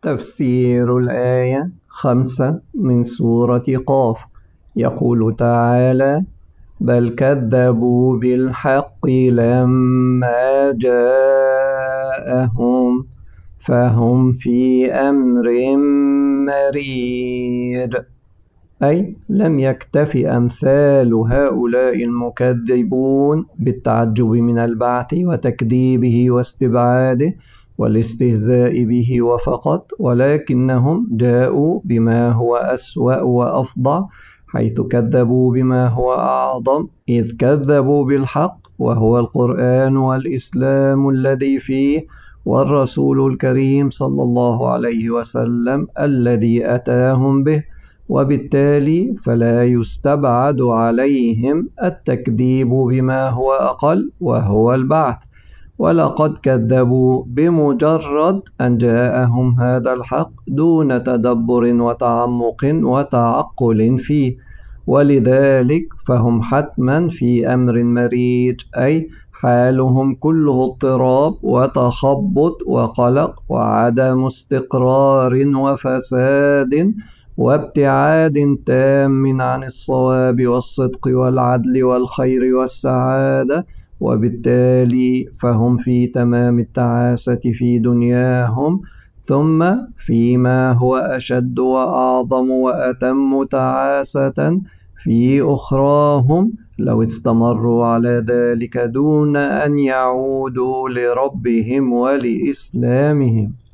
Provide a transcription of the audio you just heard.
تفسير الآية 5 من سورة قاف. يقول تعالى: بل كذبوا بالحق لما جاءهم فهم في أمر مريج، أي لم يكتف أمثال هؤلاء المكذبون بالتعجب من البعث وتكذيبه واستبعاده والاستهزاء به وفقط، ولكنهم جاءوا بما هو أسوأ وأفظع، حيث كذبوا بما هو أعظم، إذ كذبوا بالحق وهو القرآن والإسلام الذي فيه، والرسول الكريم صلى الله عليه وسلم الذي أتاهم به، وبالتالي فلا يستبعد عليهم التكذيب بما هو أقل وهو البعث. ولقد كذبوا بمجرد أن جاءهم هذا الحق دون تدبر وتعمق وتعقل فيه، ولذلك فهم حتما في أمر مريج، أي حالهم كله اضطراب وتخبط وقلق وعدم استقرار وفساد وابتعاد تام عن الصواب والصدق والعدل والخير والسعادة، وبالتالي فهم في تمام التعاسة في دنياهم، ثم فيما هو أشد وأعظم وأتم تعاسة في أخراهم لو استمروا على ذلك دون أن يعودوا لربهم ولإسلامهم.